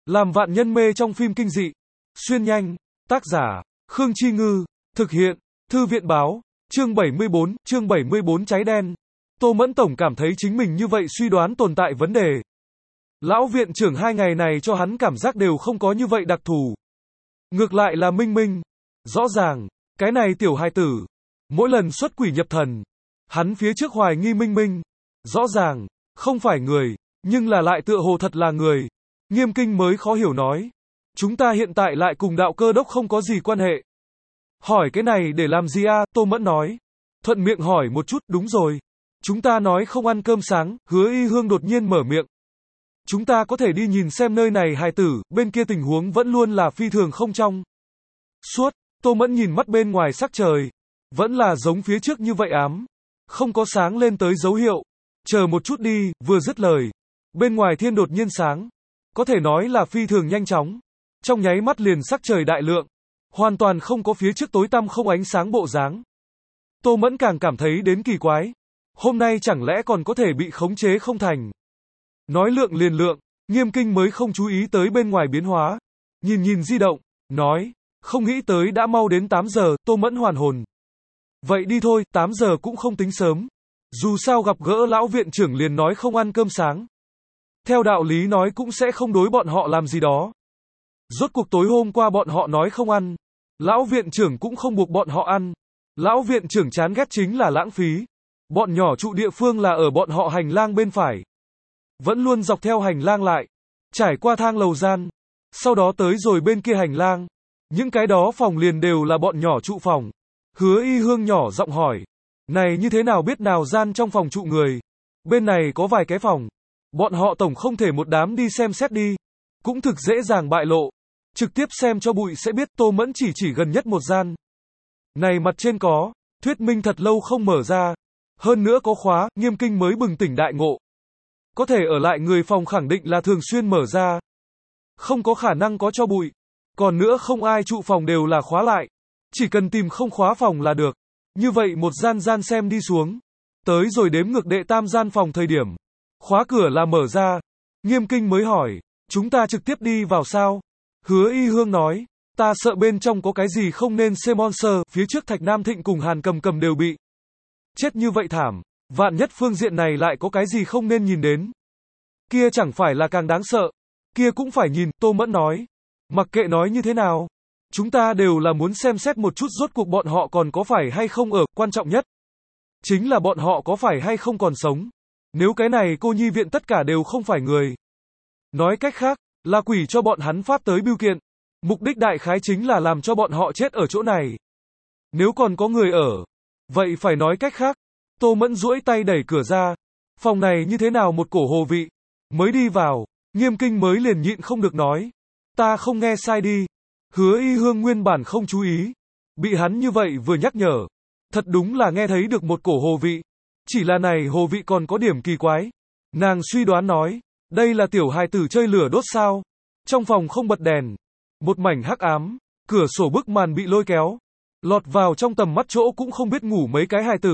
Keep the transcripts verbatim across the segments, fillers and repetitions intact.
Làm vạn nhân mê trong phim kinh dị. Xuyên nhanh. Tác giả, Khương Chi Ngư. Thực hiện, Thư viện báo. Chương bảy mươi bốn, chương bảy mươi bốn cháy đen. Tô Mẫn Tổng cảm thấy chính mình như vậy suy đoán tồn tại vấn đề. Lão viện trưởng hai ngày này cho hắn cảm giác đều không có như vậy đặc thù. Ngược lại là Minh Minh. Rõ ràng, cái này tiểu hài tử. Mỗi lần xuất quỷ nhập thần. Hắn phía trước hoài nghi Minh Minh. Rõ ràng, không phải người, nhưng là lại tựa hồ thật là người. Nghiêm Kinh mới khó hiểu nói. Chúng ta hiện tại lại cùng đạo cơ đốc không có gì quan hệ. Hỏi cái này để làm gì a? Tô Mẫn nói. Thuận miệng hỏi một chút, đúng rồi. Chúng ta nói không ăn cơm sáng, Hứa Y Hương đột nhiên mở miệng. Chúng ta có thể đi nhìn xem nơi này hài tử, bên kia tình huống vẫn luôn là phi thường không trong. Suốt, Tô Mẫn nhìn mắt bên ngoài sắc trời. Vẫn là giống phía trước như vậy ám. Không có sáng lên tới dấu hiệu. Chờ một chút đi, vừa dứt lời. Bên ngoài thiên đột nhiên sáng. Có thể nói là phi thường nhanh chóng. Trong nháy mắt liền sắc trời đại lượng. Hoàn toàn không có phía trước tối tăm không ánh sáng bộ dáng. Tô Mẫn càng cảm thấy đến kỳ quái. Hôm nay chẳng lẽ còn có thể bị khống chế không thành. Nói lượng liền lượng, Nghiêm Kinh mới không chú ý tới bên ngoài biến hóa. Nhìn nhìn di động, nói, không nghĩ tới đã mau đến tám giờ, Tô Mẫn hoàn hồn. Vậy đi thôi, tám giờ cũng không tính sớm. Dù sao gặp gỡ lão viện trưởng liền nói không ăn cơm sáng. Theo đạo lý nói cũng sẽ không đối bọn họ làm gì đó. Rốt cuộc tối hôm qua bọn họ nói không ăn. Lão viện trưởng cũng không buộc bọn họ ăn. Lão viện trưởng chán ghét chính là lãng phí. Bọn nhỏ trụ địa phương là ở bọn họ hành lang bên phải. Vẫn luôn dọc theo hành lang lại. Trải qua thang lầu gian. Sau đó tới rồi bên kia hành lang. Những cái đó phòng liền đều là bọn nhỏ trụ phòng. Hứa Y Hương nhỏ giọng hỏi. Này như thế nào biết nào gian trong phòng trụ người. Bên này có vài cái phòng. Bọn họ tổng không thể một đám đi xem xét đi. Cũng thực dễ dàng bại lộ. Trực tiếp xem cho bụi sẽ biết. Tô Mẫn chỉ chỉ gần nhất một gian. Này mặt trên có. Thuyết minh thật lâu không mở ra. Hơn nữa có khóa. Nghiêm Kinh mới bừng tỉnh đại ngộ. Có thể ở lại người phòng khẳng định là thường xuyên mở ra. Không có khả năng có cho bụi. Còn nữa không ai trụ phòng đều là khóa lại. Chỉ cần tìm không khóa phòng là được. Như vậy một gian gian xem đi xuống. Tới rồi đếm ngược đệ tam gian phòng thời điểm. Khóa cửa là mở ra. Nghiêm Kinh mới hỏi. Chúng ta trực tiếp đi vào sao? Hứa Y Hương nói. Ta sợ bên trong có cái gì không nên xem monster. Phía trước Thạch Nam Thịnh cùng Hàn Cầm Cầm đều bị chết như vậy thảm. Vạn nhất phương diện này lại có cái gì không nên nhìn đến. Kia chẳng phải là càng đáng sợ. Kia cũng phải nhìn, Tô Mẫn nói. Mặc kệ nói như thế nào. Chúng ta đều là muốn xem xét một chút rốt cuộc bọn họ còn có phải hay không ở, quan trọng nhất. Chính là bọn họ có phải hay không còn sống. Nếu cái này cô nhi viện tất cả đều không phải người. Nói cách khác, là quỷ cho bọn hắn phát tới bưu kiện. Mục đích đại khái chính là làm cho bọn họ chết ở chỗ này. Nếu còn có người ở. Vậy phải nói cách khác. Tô Mẫn duỗi tay đẩy cửa ra. Phòng này như thế nào một cổ hồ vị. Mới đi vào. Nghiêm Kinh mới liền nhịn không được nói. Ta không nghe sai đi. Hứa Y Hương nguyên bản không chú ý. Bị hắn như vậy vừa nhắc nhở. Thật đúng là nghe thấy được một cổ hồ vị. Chỉ là này hồ vị còn có điểm kỳ quái. Nàng suy đoán nói. Đây là tiểu hài tử chơi lửa đốt sao. Trong phòng không bật đèn. Một mảnh hắc ám. Cửa sổ bức màn bị lôi kéo. Lọt vào trong tầm mắt chỗ cũng không biết ngủ mấy cái hài tử.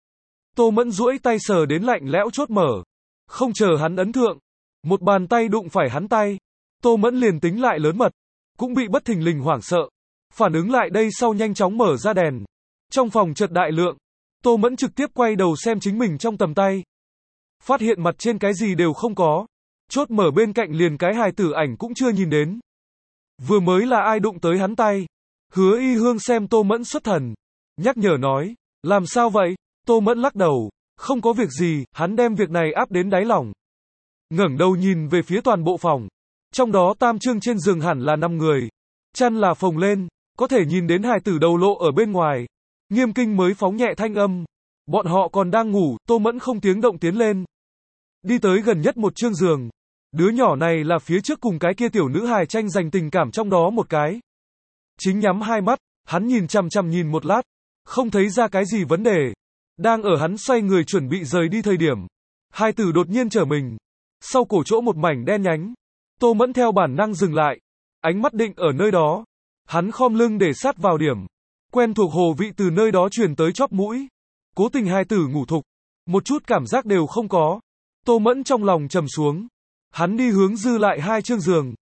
Tô Mẫn duỗi tay sờ đến lạnh lẽo chốt mở. Không chờ hắn ấn thượng. Một bàn tay đụng phải hắn tay. Tô Mẫn liền tính lại lớn mật. Cũng bị bất thình lình hoảng sợ. Phản ứng lại đây sau nhanh chóng mở ra đèn. Trong phòng chợt đại lượng. Tô Mẫn trực tiếp quay đầu xem chính mình trong tầm tay. Phát hiện mặt trên cái gì đều không có. Chốt mở bên cạnh liền cái hài tử ảnh cũng chưa nhìn đến. Vừa mới là ai đụng tới hắn tay. Hứa Y Hương xem Tô Mẫn xuất thần. Nhắc nhở nói. Làm sao vậy? Tô Mẫn lắc đầu. Không có việc gì, hắn đem việc này áp đến đáy lòng. Ngẩng đầu nhìn về phía toàn bộ phòng. Trong đó tam trương trên giường hẳn là năm người. Chăn là phồng lên. Có thể nhìn đến hài tử đầu lộ ở bên ngoài. Nghiêm Kinh mới phóng nhẹ thanh âm. Bọn họ còn đang ngủ, Tô Mẫn không tiếng động tiến lên. Đi tới gần nhất một trương giường. Đứa nhỏ này là phía trước cùng cái kia tiểu nữ hài tranh giành tình cảm trong đó một cái. Chính nhắm hai mắt, hắn nhìn chằm chằm nhìn một lát. Không thấy ra cái gì vấn đề. Đang ở hắn xoay người chuẩn bị rời đi thời điểm. Hai tử đột nhiên trở mình. Sau cổ chỗ một mảnh đen nhánh. Tô Mẫn theo bản năng dừng lại. Ánh mắt định ở nơi đó. Hắn khom lưng để sát vào điểm. Quen thuộc hồ vị từ nơi đó truyền tới chóp mũi. Cố tình hai tử ngủ thục. Một chút cảm giác đều không có. Tô Mẫn trong lòng trầm xuống. Hắn đi hướng dư lại hai chương giường.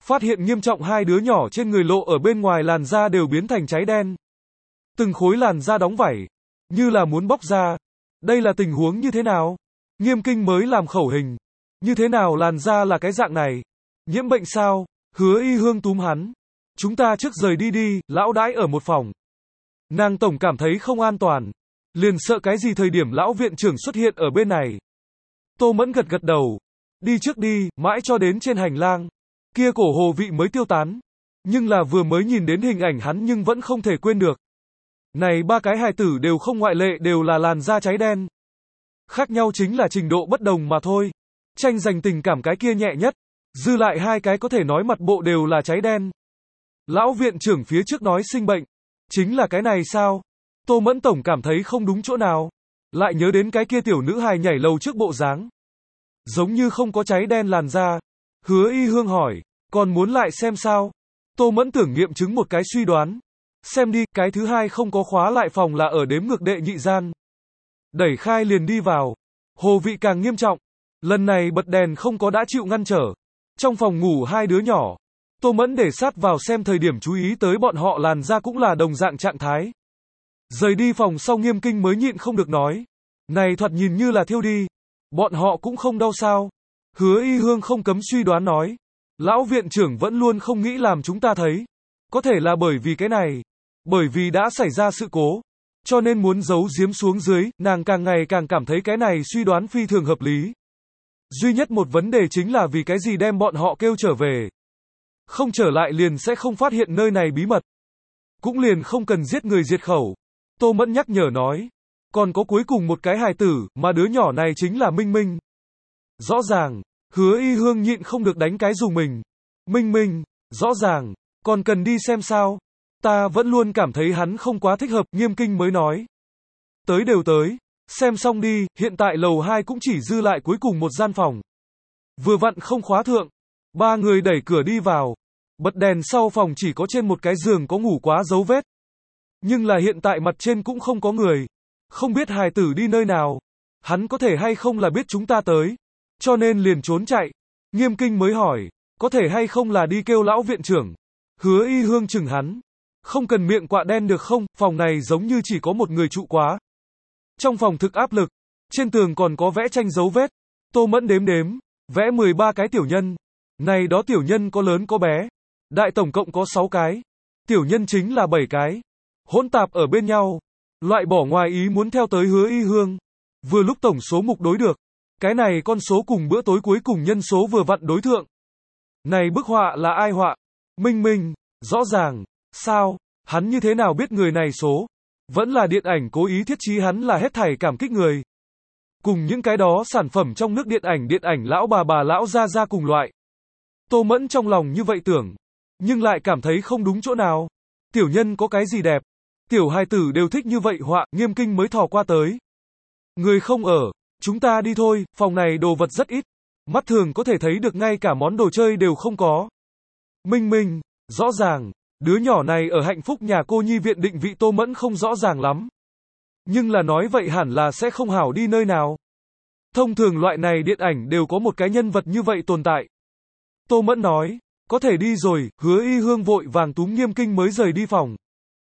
Phát hiện nghiêm trọng hai đứa nhỏ trên người lộ ở bên ngoài làn da đều biến thành cháy đen. Từng khối làn da đóng vảy, như là muốn bóc ra. Đây là tình huống như thế nào? Nghiêm Kinh mới làm khẩu hình. Như thế nào làn da là cái dạng này? Nhiễm bệnh sao? Hứa Y Hương túm hắn. Chúng ta trước rời đi đi, lão đãi ở một phòng. Nàng tổng cảm thấy không an toàn. Liền sợ cái gì thời điểm lão viện trưởng xuất hiện ở bên này. Tô Mẫn gật gật đầu. Đi trước đi, mãi cho đến trên hành lang. Kia cổ Hồ Vị mới tiêu tán. Nhưng là vừa mới nhìn đến hình ảnh hắn nhưng vẫn không thể quên được. Này ba cái hài tử đều không ngoại lệ đều là làn da cháy đen. Khác nhau chính là trình độ bất đồng mà thôi. Tranh giành tình cảm cái kia nhẹ nhất. Dư lại hai cái có thể nói mặt bộ đều là cháy đen. Lão viện trưởng phía trước nói sinh bệnh. Chính là cái này sao? Tô Mẫn tổng cảm thấy không đúng chỗ nào. Lại nhớ đến cái kia tiểu nữ hài nhảy lầu trước bộ dáng. Giống như không có cháy đen làn da. Hứa Y Hương hỏi. Còn muốn lại xem sao? Tô Mẫn tưởng nghiệm chứng một cái suy đoán. Xem đi, cái thứ hai không có khóa lại phòng là ở đếm ngược đệ nhị gian. Đẩy khai liền đi vào. Hồ Vị càng nghiêm trọng. Lần này bật đèn không có đã chịu ngăn trở. Trong phòng ngủ hai đứa nhỏ. Tô Mẫn để sát vào xem thời điểm chú ý tới bọn họ làn da cũng là đồng dạng trạng thái. Rời đi phòng sau Nghiêm Kinh mới nhịn không được nói. Này thoạt nhìn như là thiêu đi. Bọn họ cũng không đau sao. Hứa Y Hương không cấm suy đoán nói. Lão viện trưởng vẫn luôn không nghĩ làm chúng ta thấy. Có thể là bởi vì cái này. Bởi vì đã xảy ra sự cố. Cho nên muốn giấu giếm xuống dưới, nàng càng ngày càng cảm thấy cái này suy đoán phi thường hợp lý. Duy nhất một vấn đề chính là vì cái gì đem bọn họ kêu trở về. Không trở lại liền sẽ không phát hiện nơi này bí mật. Cũng liền không cần giết người diệt khẩu. Tô Mẫn nhắc nhở nói. Còn có cuối cùng một cái hài tử, mà đứa nhỏ này chính là Minh Minh. Rõ ràng, Hứa Y Hương nhịn không được đánh cái dùng mình. Minh Minh, rõ ràng, còn cần đi xem sao. Ta vẫn luôn cảm thấy hắn không quá thích hợp, Nghiêm Kinh mới nói. Tới đều tới, xem xong đi, hiện tại lầu hai cũng chỉ dư lại cuối cùng một gian phòng. Vừa vặn không khóa thượng. Ba người đẩy cửa đi vào. Bật đèn sau phòng chỉ có trên một cái giường có ngủ quá dấu vết. Nhưng là hiện tại mặt trên cũng không có người. Không biết hài tử đi nơi nào. Hắn có thể hay không là biết chúng ta tới. Cho nên liền trốn chạy. Nghiêm Kinh mới hỏi. Có thể hay không là đi kêu lão viện trưởng. Hứa Y Hương chừng hắn. Không cần miệng quạ đen được không, phòng này giống như chỉ có một người trụ quá. Trong phòng thực áp lực. Trên tường còn có vẽ tranh dấu vết. Tô Mẫn đếm đếm. Vẽ mười ba cái tiểu nhân. Này đó tiểu nhân có lớn có bé. Đại tổng cộng có sáu cái. Tiểu nhân chính là bảy cái. Hỗn tạp ở bên nhau. Loại bỏ ngoài ý muốn theo tới Hứa Y Hương. Vừa lúc tổng số mục đối được. Cái này con số cùng bữa tối cuối cùng nhân số vừa vặn đối thượng. Này bức họa là ai họa? Minh Minh, rõ ràng. Sao? Hắn như thế nào biết người này số? Vẫn là điện ảnh cố ý thiết trí hắn là hết thảy cảm kích người. Cùng những cái đó sản phẩm trong nước điện ảnh điện ảnh lão bà bà lão gia gia cùng loại. Tô Mẫn trong lòng như vậy tưởng. Nhưng lại cảm thấy không đúng chỗ nào. Tiểu nhân có cái gì đẹp? Tiểu hài tử đều thích như vậy họa, Nghiêm Kinh mới thò qua tới. Người không ở. Chúng ta đi thôi, phòng này đồ vật rất ít. Mắt thường có thể thấy được ngay cả món đồ chơi đều không có. Minh Minh, rõ ràng. Đứa nhỏ này ở hạnh phúc nhà cô nhi viện định vị Tô Mẫn không rõ ràng lắm. Nhưng là nói vậy hẳn là sẽ không hảo đi nơi nào. Thông thường loại này điện ảnh đều có một cái nhân vật như vậy tồn tại. Tô Mẫn nói, có thể đi rồi, Hứa Y Hương vội vàng túm Nghiêm Kinh mới rời đi phòng.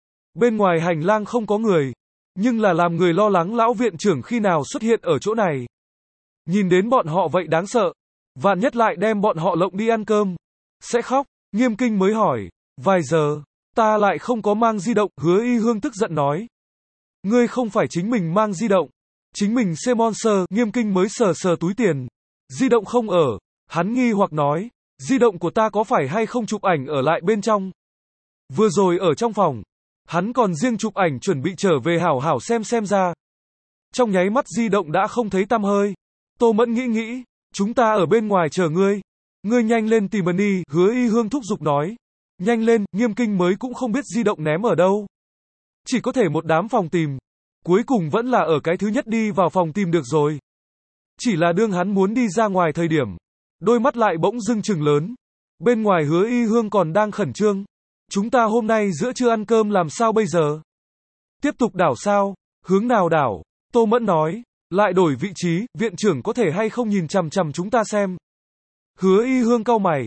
Bên ngoài hành lang không có người, nhưng là làm người lo lắng lão viện trưởng khi nào xuất hiện ở chỗ này. Nhìn đến bọn họ vậy đáng sợ, vạn nhất lại đem bọn họ lộng đi ăn cơm. Sẽ khóc, Nghiêm Kinh mới hỏi, vài giờ, ta lại không có mang di động, Hứa Y Hương tức giận nói. Ngươi không phải chính mình mang di động, chính mình xem monster, Nghiêm Kinh mới sờ sờ túi tiền. Di động không ở, hắn nghi hoặc nói, di động của ta có phải hay không chụp ảnh ở lại bên trong. Vừa rồi ở trong phòng, hắn còn riêng chụp ảnh chuẩn bị trở về hảo hảo xem xem ra. Trong nháy mắt di động đã không thấy tăm hơi. Tô Mẫn nghĩ nghĩ, chúng ta ở bên ngoài chờ ngươi. Ngươi nhanh lên tìm đi, Hứa Y Hương thúc giục nói. Nhanh lên, Nghiêm Kinh mới cũng không biết di động ném ở đâu. Chỉ có thể một đám phòng tìm. Cuối cùng vẫn là ở cái thứ nhất đi vào phòng tìm được rồi. Chỉ là đương hắn muốn đi ra ngoài thời điểm. Đôi mắt lại bỗng dưng trừng lớn. Bên ngoài Hứa Y Hương còn đang khẩn trương. Chúng ta hôm nay giữa trưa ăn cơm làm sao bây giờ? Tiếp tục đảo sao? Hướng nào đảo? Tô Mẫn nói. Lại đổi vị trí, viện trưởng có thể hay không nhìn chằm chằm chúng ta xem. Hứa Y Hương cau mày.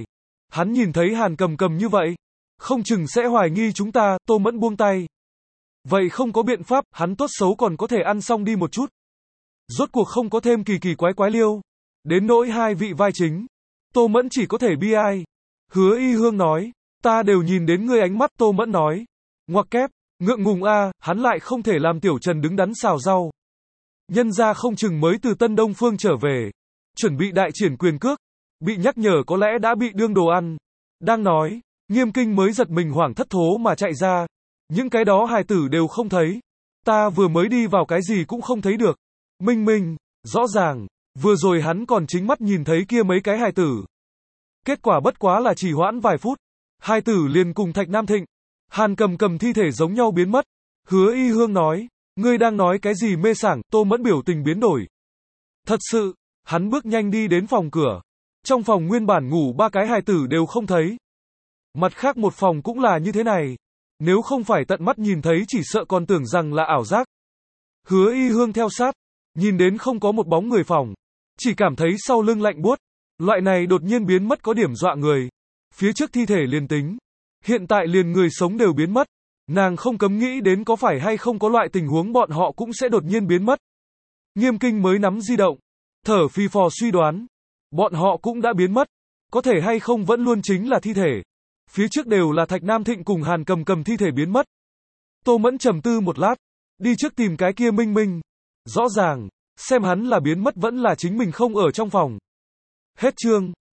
Hắn nhìn thấy Hàn Cầm Cầm như vậy, không chừng sẽ hoài nghi chúng ta, Tô Mẫn buông tay. Vậy không có biện pháp, hắn tốt xấu còn có thể ăn xong đi một chút. Rốt cuộc không có thêm kỳ kỳ quái quái liêu. Đến nỗi hai vị vai chính, Tô Mẫn chỉ có thể bi ai. Hứa Y Hương nói, ta đều nhìn đến ngươi ánh mắt, Tô Mẫn nói. Ngoặc kép, ngượng ngùng a, hắn lại không thể làm Tiểu Trần đứng đắn xào rau. Nhân ra không chừng mới từ Tân Đông Phương trở về, chuẩn bị đại triển quyền cước, bị nhắc nhở có lẽ đã bị đương đồ ăn. Đang nói, Nghiêm Kinh mới giật mình hoảng thất thố mà chạy ra. Những cái đó hài tử đều không thấy. Ta vừa mới đi vào cái gì cũng không thấy được. Minh Minh, rõ ràng, vừa rồi hắn còn chính mắt nhìn thấy kia mấy cái hài tử. Kết quả bất quá là chỉ hoãn vài phút. Hai tử liền cùng Thạch Nam Thịnh, Hàn Cầm Cầm thi thể giống nhau biến mất. Hứa Y Hương nói, ngươi đang nói cái gì mê sảng, Tô Mẫn biểu tình biến đổi. Thật sự, hắn bước nhanh đi đến phòng cửa. Trong phòng nguyên bản ngủ ba cái hài tử đều không thấy. Mặt khác một phòng cũng là như thế này. Nếu không phải tận mắt nhìn thấy chỉ sợ còn tưởng rằng là ảo giác. Hứa Y Hương theo sát, nhìn đến không có một bóng người phòng. Chỉ cảm thấy sau lưng lạnh buốt. Loại này đột nhiên biến mất có điểm dọa người. Phía trước thi thể liền tính. Hiện tại liền người sống đều biến mất. Nàng không cấm nghĩ đến có phải hay không có loại tình huống bọn họ cũng sẽ đột nhiên biến mất. Nghiêm Kinh mới nắm di động. Thở phì phò suy đoán. Bọn họ cũng đã biến mất. Có thể hay không vẫn luôn chính là thi thể. Phía trước đều là Thạch Nam Thịnh cùng Hàn Cầm Cầm thi thể biến mất. Tô Mẫn trầm tư một lát. Đi trước tìm cái kia Minh Minh. Rõ ràng, xem hắn là biến mất vẫn là chính mình không ở trong phòng. Hết chương.